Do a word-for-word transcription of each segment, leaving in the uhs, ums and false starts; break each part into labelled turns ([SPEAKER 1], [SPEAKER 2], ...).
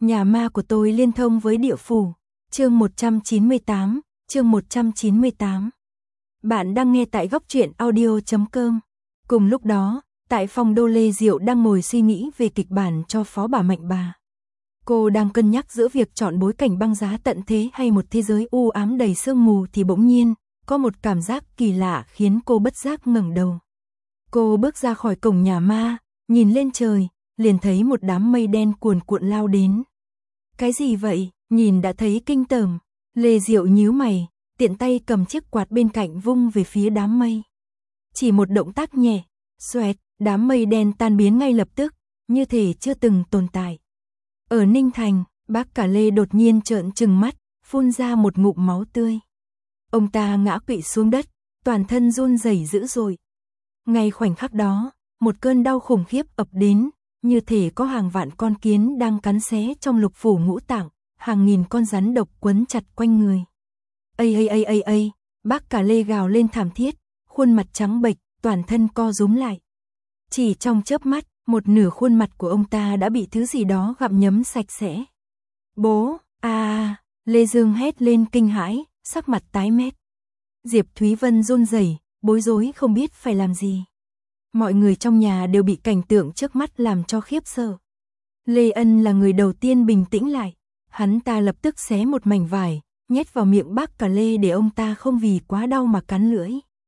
[SPEAKER 1] Nhà ma của tôi liên thông với địa phủ. Chương một trăm chín mươi tám, chương một trăm chín mươi tám. Bạn đang nghe tại góc truyện audio chấm com. Cùng lúc đó, tại phòng đô Lê Diệu đang ngồi suy nghĩ về kịch bản cho phó bà Mạnh Bà. Cô đang cân nhắc giữa việc chọn bối cảnh băng giá tận thế hay một thế giới u ám đầy sương mù thì bỗng nhiên, có một cảm giác kỳ lạ khiến cô bất giác ngẩng đầu. Cô bước ra khỏi cổng nhà ma, nhìn lên trời, liền thấy một đám mây đen cuồn cuộn lao đến. Cái gì vậy? Nhìn đã thấy kinh tởm. Lê Diệu nhíu mày, tiện tay cầm chiếc quạt bên cạnh vung về phía đám mây. Chỉ một động tác nhẹ, xoẹt, đám mây đen tan biến ngay lập tức, như thể chưa từng tồn tại. Ở Ninh Thành, bác cả Lê đột nhiên trợn trừng mắt, phun ra một ngụm máu tươi. Ông ta ngã quỵ xuống đất, toàn thân run rẩy dữ dội. Ngay khoảnh khắc đó, một cơn đau khủng khiếp ập đến, như thể có hàng vạn con kiến đang cắn xé trong lục phủ ngũ tạng, hàng nghìn con rắn độc quấn chặt quanh người. Ây ây ây ây ây, bác cả Lê gào lên thảm thiết, khuôn mặt trắng bệch, toàn thân co rúm lại. Chỉ trong chớp mắt, một nửa khuôn mặt của ông ta đã bị thứ gì đó gặm nhấm sạch sẽ. Bố, a à, Lê Dương hét lên kinh hãi, sắc mặt tái mét. Diệp Thúy Vân run rẩy, bối rối không biết phải làm gì. Mọi người trong nhà đều bị cảnh tượng trước mắt làm cho khiếp sợ. Lê Ân là người đầu tiên bình tĩnh lại, hắn ta lập tức xé một mảnh vải, nhét vào miệng bác cả Lê để ông ta không vì quá đau mà cắn lưỡi.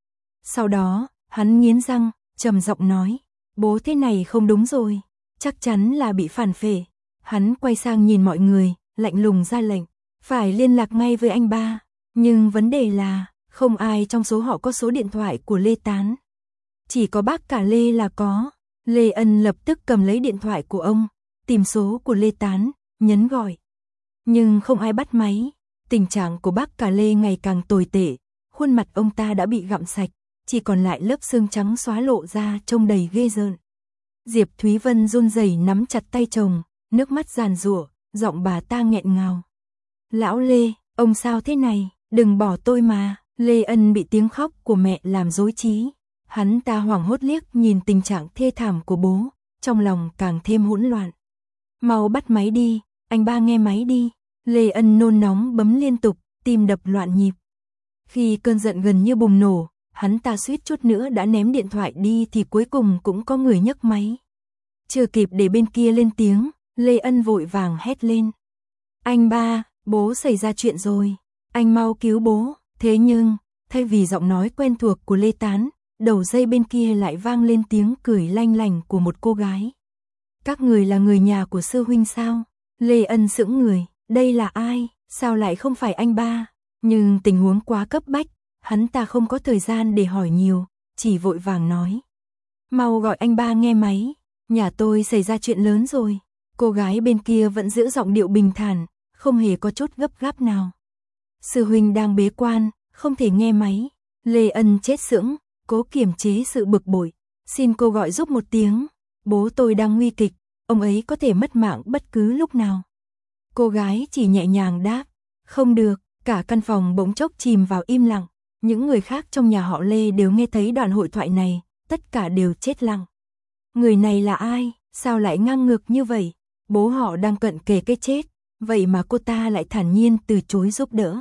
[SPEAKER 1] Sau đó, hắn nghiến răng, trầm giọng nói, bố thế này không đúng rồi, chắc chắn là bị phản phệ. Hắn quay sang nhìn mọi người, lạnh lùng ra lệnh, phải liên lạc ngay với anh ba, nhưng vấn đề là, không ai trong số họ có số điện thoại của Lê Tán. Chỉ có bác cả Lê là có. Lê Ân lập tức cầm lấy điện thoại của ông, tìm số của Lê Tán, nhấn gọi. Nhưng không ai bắt máy. Tình trạng của bác cả Lê ngày càng tồi tệ, khuôn mặt ông ta đã bị gặm sạch, chỉ còn lại lớp xương trắng xóa lộ ra trông đầy ghê rợn. Diệp Thúy Vân run rẩy nắm chặt tay chồng, nước mắt giàn giụa, giọng bà ta nghẹn ngào. Lão Lê, ông sao thế này, đừng bỏ tôi mà. Lê Ân bị tiếng khóc của mẹ làm rối trí. Hắn ta hoảng hốt liếc nhìn tình trạng thê thảm của bố, trong lòng càng thêm hỗn loạn. Mau bắt máy đi, anh ba nghe máy đi. Lê Ân nôn nóng bấm liên tục, tim đập loạn nhịp. Khi cơn giận gần như bùng nổ, hắn ta suýt chút nữa đã ném điện thoại đi thì cuối cùng cũng có người nhấc máy. Chưa kịp để bên kia lên tiếng, Lê Ân vội vàng hét lên. Anh ba, bố xảy ra chuyện rồi, anh mau cứu bố. Thế nhưng, thay vì giọng nói quen thuộc của Lê Tán, đầu dây bên kia lại vang lên tiếng cười lanh lành của một cô gái. Các người là người nhà của sư huynh sao? Lê Ân sững người, đây là ai? Sao lại không phải anh ba? Nhưng tình huống quá cấp bách, hắn ta không có thời gian để hỏi nhiều, chỉ vội vàng nói. Mau gọi anh ba nghe máy, nhà tôi xảy ra chuyện lớn rồi. Cô gái bên kia vẫn giữ giọng điệu bình thản, không hề có chút gấp gáp nào. Sư huynh đang bế quan, không thể nghe máy. Lê Ân chết sững, cố kiềm chế sự bực bội. Xin cô gọi giúp một tiếng, bố tôi đang nguy kịch, ông ấy có thể mất mạng bất cứ lúc nào. Cô gái chỉ nhẹ nhàng đáp, không được. Cả căn phòng bỗng chốc chìm vào im lặng. Những người khác trong nhà họ Lê đều nghe thấy đoạn hội thoại này, tất cả đều chết lặng. Người này là ai, sao lại ngang ngược như vậy? Bố họ đang cận kề cái chết, vậy mà cô ta lại thản nhiên từ chối giúp đỡ.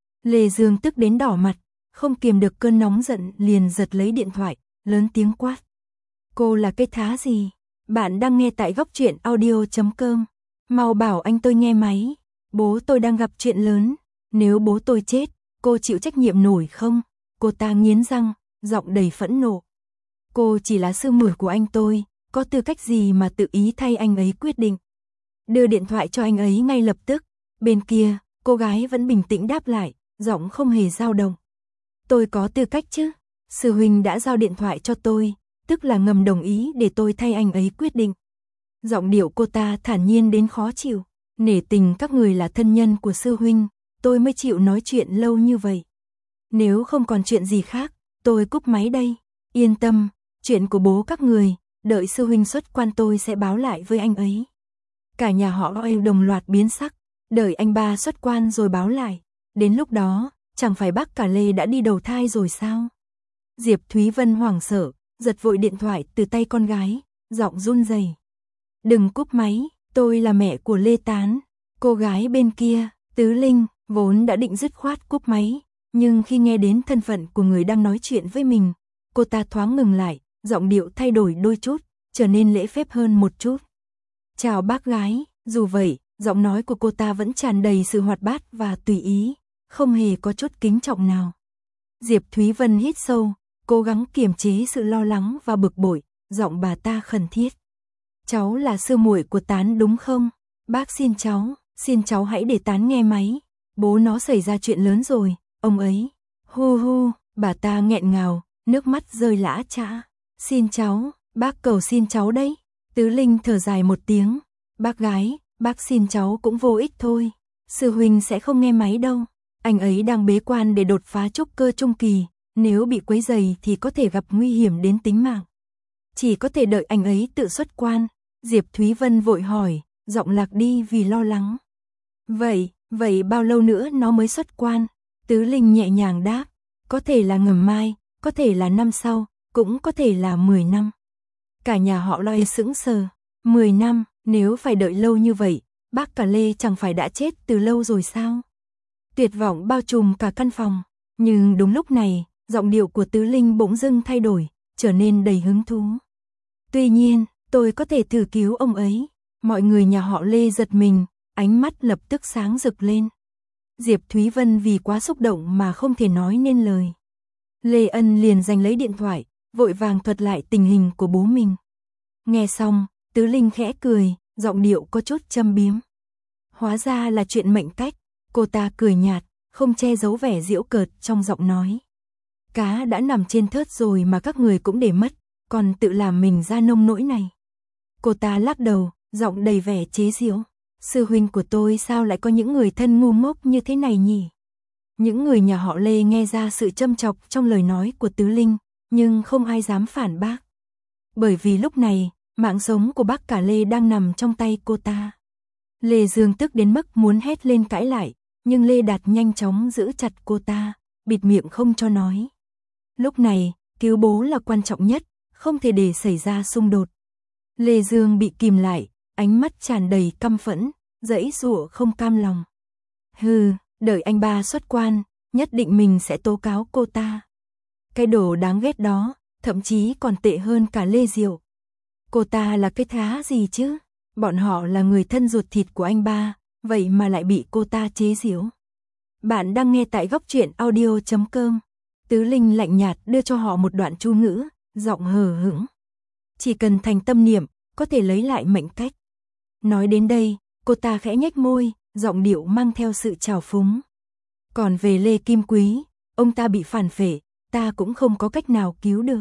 [SPEAKER 1] Lê Dương tức đến đỏ mặt, không kiềm được cơn nóng giận liền giật lấy điện thoại, lớn tiếng quát. Cô là cái thá gì? Bạn đang nghe tại góc truyện audio chấm com. Mau bảo anh tôi nghe máy, bố tôi đang gặp chuyện lớn. Nếu bố tôi chết, cô chịu trách nhiệm nổi không? Cô ta nghiến răng, giọng đầy phẫn nộ. Cô chỉ là sư muội của anh tôi, có tư cách gì mà tự ý thay anh ấy quyết định? Đưa điện thoại cho anh ấy ngay lập tức. Bên kia, cô gái vẫn bình tĩnh đáp lại, giọng không hề dao động. Tôi có tư cách chứ? Sư huynh đã giao điện thoại cho tôi, tức là ngầm đồng ý để tôi thay anh ấy quyết định. Giọng điệu cô ta thản nhiên đến khó chịu. Nể tình các người là thân nhân của sư huynh, tôi mới chịu nói chuyện lâu như vậy. Nếu không còn chuyện gì khác, tôi cúp máy đây. Yên tâm, chuyện của bố các người, đợi sư huynh xuất quan tôi sẽ báo lại với anh ấy. Cả nhà họ Oil đồng loạt biến sắc, đợi anh ba xuất quan rồi báo lại. Đến lúc đó, chẳng phải bác cả Lê đã đi đầu thai rồi sao? Diệp Thúy Vân hoảng sợ, giật vội điện thoại từ tay con gái, giọng run rẩy. Đừng cúp máy, tôi là mẹ của Lê Tán. Cô gái bên kia, Tứ Linh, vốn đã định dứt khoát cúp máy, nhưng khi nghe đến thân phận của người đang nói chuyện với mình, cô ta thoáng ngừng lại, giọng điệu thay đổi đôi chút, trở nên lễ phép hơn một chút. Chào bác gái, dù vậy, giọng nói của cô ta vẫn tràn đầy sự hoạt bát và tùy ý, không hề có chút kính trọng nào. Diệp Thúy Vân hít sâu, cố gắng kiềm chế sự lo lắng và bực bội, giọng bà ta khẩn thiết. Cháu là sư muội của Tán đúng không? Bác xin cháu, xin cháu hãy để Tán nghe máy. Bố nó xảy ra chuyện lớn rồi, ông ấy. Hu hu, bà ta nghẹn ngào, nước mắt rơi lã chã. Xin cháu, bác cầu xin cháu đấy. Tứ Linh thở dài một tiếng. Bác gái, bác xin cháu cũng vô ích thôi. Sư huynh sẽ không nghe máy đâu. Anh ấy đang bế quan để đột phá trúc cơ trung kỳ. Nếu bị quấy rầy thì có thể gặp nguy hiểm đến tính mạng. Chỉ có thể đợi anh ấy tự xuất quan. Diệp Thúy Vân vội hỏi, giọng lạc đi vì lo lắng. Vậy, vậy bao lâu nữa nó mới xuất quan? Tứ Linh nhẹ nhàng đáp, có thể là ngầm mai, có thể là năm sau, cũng có thể là mười năm. Cả nhà họ Lôi sững sờ, mười năm, nếu phải đợi lâu như vậy, bác cả Lê chẳng phải đã chết từ lâu rồi sao? Tuyệt vọng bao trùm cả căn phòng, nhưng đúng lúc này, giọng điệu của Tứ Linh bỗng dưng thay đổi, trở nên đầy hứng thú. Tuy nhiên, tôi có thể thử cứu ông ấy. Mọi người nhà họ Lê giật mình, ánh mắt lập tức sáng rực lên. Diệp Thúy Vân vì quá xúc động mà không thể nói nên lời. Lê Ân liền giành lấy điện thoại, vội vàng thuật lại tình hình của bố mình. Nghe xong, Tứ Linh khẽ cười, giọng điệu có chút châm biếm. Hóa ra là chuyện mệnh cách, cô ta cười nhạt, không che giấu vẻ giễu cợt trong giọng nói. Cá đã nằm trên thớt rồi mà các người cũng để mất, còn tự làm mình ra nông nỗi này. Cô ta lắc đầu, giọng đầy vẻ chế giễu. Sư huynh của tôi sao lại có những người thân ngu ngốc như thế này nhỉ? Những người nhà họ Lê nghe ra sự châm chọc trong lời nói của Tứ Linh, nhưng không ai dám phản bác. Bởi vì lúc này, mạng sống của bác cả Lê đang nằm trong tay cô ta. Lê Dương tức đến mức muốn hét lên cãi lại, nhưng Lê Đạt nhanh chóng giữ chặt cô ta, bịt miệng không cho nói. Lúc này, cứu bố là quan trọng nhất, không thể để xảy ra xung đột. Lê Dương bị kìm lại, ánh mắt tràn đầy căm phẫn, giãy giụa không cam lòng. Hừ, đợi anh ba xuất quan, nhất định mình sẽ tố cáo cô ta. Cái đồ đáng ghét đó, thậm chí còn tệ hơn cả Lê Diệu. Cô ta là cái thá gì chứ? Bọn họ là người thân ruột thịt của anh ba, vậy mà lại bị cô ta chế giễu. Bạn đang nghe tại góc truyện audio chấm com. Tứ Linh lạnh nhạt đưa cho họ một đoạn chú ngữ, giọng hờ hững. Chỉ cần thành tâm niệm, có thể lấy lại mệnh cách. Nói đến đây, cô ta khẽ nhếch môi, giọng điệu mang theo sự trào phúng. Còn về Lê Kim Quý, ông ta bị phản phệ, ta cũng không có cách nào cứu được.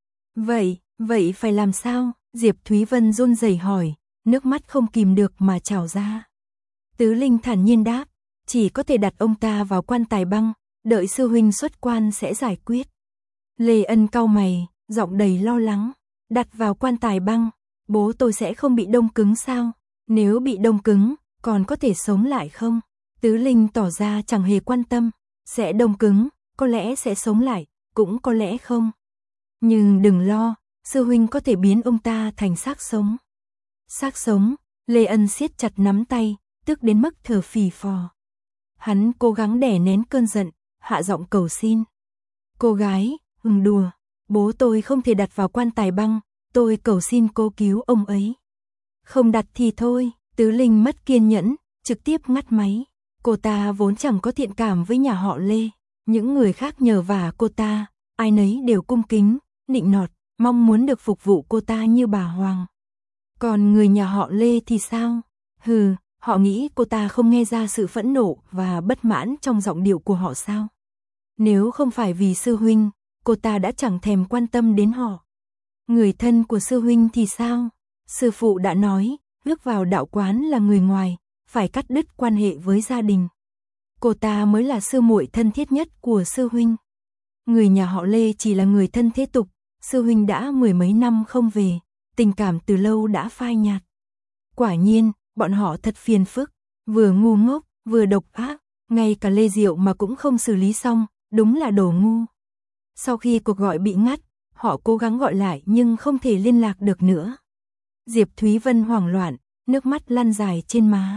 [SPEAKER 1] Vậy, vậy phải làm sao? Diệp Thúy Vân run rẩy hỏi, nước mắt không kìm được mà trào ra. Tứ Linh thản nhiên đáp, chỉ có thể đặt ông ta vào quan tài băng, đợi sư huynh xuất quan sẽ giải quyết. Lê Ân cau mày, giọng đầy lo lắng, đặt vào quan tài băng, bố tôi sẽ không bị đông cứng sao? Nếu bị đông cứng, còn có thể sống lại không? Tứ Linh tỏ ra chẳng hề quan tâm, sẽ đông cứng, có lẽ sẽ sống lại, cũng có lẽ không. Nhưng đừng lo, sư huynh có thể biến ông ta thành xác sống. Xác sống, Lê Ân siết chặt nắm tay, tức đến mức thở phì phò. Hắn cố gắng đè nén cơn giận, hạ giọng cầu xin. Cô gái, đừng đùa, bố tôi không thể đặt vào quan tài băng, tôi cầu xin cô cứu ông ấy. Không đặt thì thôi, Tứ Linh mất kiên nhẫn, trực tiếp ngắt máy. Cô ta vốn chẳng có thiện cảm với nhà họ Lê, những người khác nhờ vả cô ta, ai nấy đều cung kính, nịnh nọt, mong muốn được phục vụ cô ta như bà hoàng. Còn người nhà họ Lê thì sao? Hừ, họ nghĩ cô ta không nghe ra sự phẫn nộ và bất mãn trong giọng điệu của họ sao? Nếu không phải vì sư huynh, cô ta đã chẳng thèm quan tâm đến họ. Người thân của sư huynh thì sao? Sư phụ đã nói, bước vào đạo quán là người ngoài, phải cắt đứt quan hệ với gia đình. Cô ta mới là sư muội thân thiết nhất của sư huynh. Người nhà họ Lê chỉ là người thân thế tục, sư huynh đã mười mấy năm không về, tình cảm từ lâu đã phai nhạt. Quả nhiên, bọn họ thật phiền phức, vừa ngu ngốc, vừa độc ác, ngay cả Lê Diệu mà cũng không xử lý xong, đúng là đồ ngu. Sau khi cuộc gọi bị ngắt, họ cố gắng gọi lại nhưng không thể liên lạc được nữa. Diệp Thúy Vân hoảng loạn, nước mắt lăn dài trên má.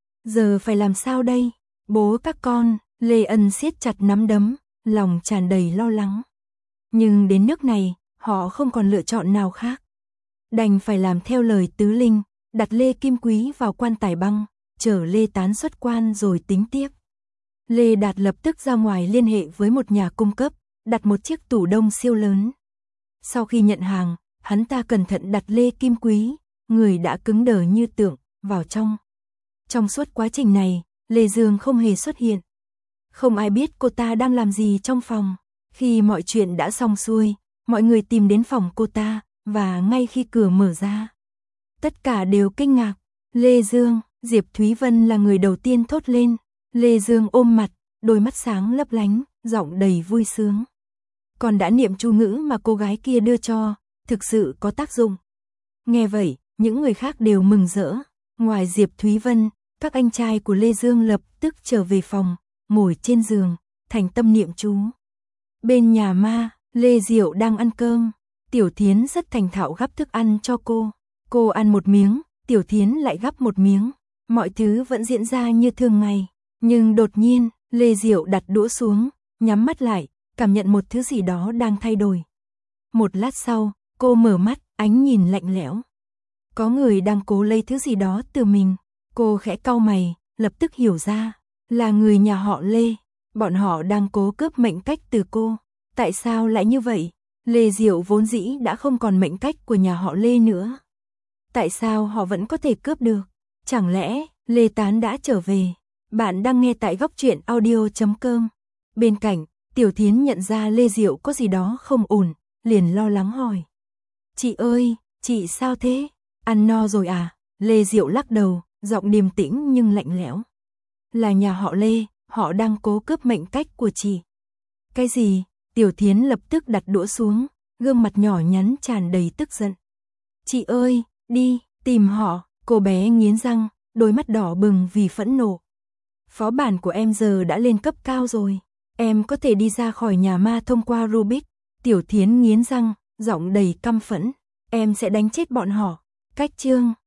[SPEAKER 1] Giờ phải làm sao đây? Bố các con, Lê Ân siết chặt nắm đấm, lòng tràn đầy lo lắng. Nhưng đến nước này, họ không còn lựa chọn nào khác. Đành phải làm theo lời Tứ Linh, đặt Lê Kim Quý vào quan tài băng, chở Lê Tán xuất quan rồi tính tiếp. Lê Đạt lập tức ra ngoài liên hệ với một nhà cung cấp, đặt một chiếc tủ đông siêu lớn. Sau khi nhận hàng, hắn ta cẩn thận đặt Lê Kim Quý, người đã cứng đờ như tượng, vào trong. Trong suốt quá trình này, Lê Dương không hề xuất hiện. Không ai biết cô ta đang làm gì trong phòng. Khi mọi chuyện đã xong xuôi, mọi người tìm đến phòng cô ta, và ngay khi cửa mở ra, tất cả đều kinh ngạc. Lê Dương, Diệp Thúy Vân là người đầu tiên thốt lên. Lê Dương ôm mặt, đôi mắt sáng lấp lánh, giọng đầy vui sướng. Còn đã niệm chú ngữ mà cô gái kia đưa cho, thực sự có tác dụng. Nghe vậy, những người khác đều mừng rỡ. Ngoài Diệp Thúy Vân, các anh trai của Lê Dương lập tức trở về phòng, ngồi trên giường, thành tâm niệm chú. Bên nhà ma, Lê Diệu đang ăn cơm. Tiểu Thiến rất thành thạo gắp thức ăn cho cô. Cô ăn một miếng, Tiểu Thiến lại gắp một miếng. Mọi thứ vẫn diễn ra như thường ngày. Nhưng đột nhiên, Lê Diệu đặt đũa xuống, nhắm mắt lại, cảm nhận một thứ gì đó đang thay đổi. Một lát sau, cô mở mắt, ánh nhìn lạnh lẽo. Có người đang cố lấy thứ gì đó từ mình. Cô khẽ cau mày, lập tức hiểu ra, là người nhà họ Lê. Bọn họ đang cố cướp mệnh cách từ cô. Tại sao lại như vậy? Lê Diệu vốn dĩ đã không còn mệnh cách của nhà họ Lê nữa. Tại sao họ vẫn có thể cướp được? Chẳng lẽ Lê Tán đã trở về? Bạn đang nghe tại góc truyện audio chấm com. Bên cạnh, Tiểu Thiến nhận ra Lê Diệu có gì đó không ổn, liền lo lắng hỏi. Chị ơi, chị sao thế? Ăn no rồi à? Lê Diệu lắc đầu, giọng điềm tĩnh nhưng lạnh lẽo. Là nhà họ Lê, họ đang cố cướp mệnh cách của chị. Cái gì? Tiểu Thiến lập tức đặt đũa xuống, gương mặt nhỏ nhắn tràn đầy tức giận. Chị ơi, đi, tìm họ. Cô bé nghiến răng, đôi mắt đỏ bừng vì phẫn nộ. Phó bản của em giờ đã lên cấp cao rồi. Em có thể đi ra khỏi nhà ma thông qua Rubik. Tiểu Thiến nghiến răng, giọng đầy căm phẫn. Em sẽ đánh chết bọn họ. Cách chương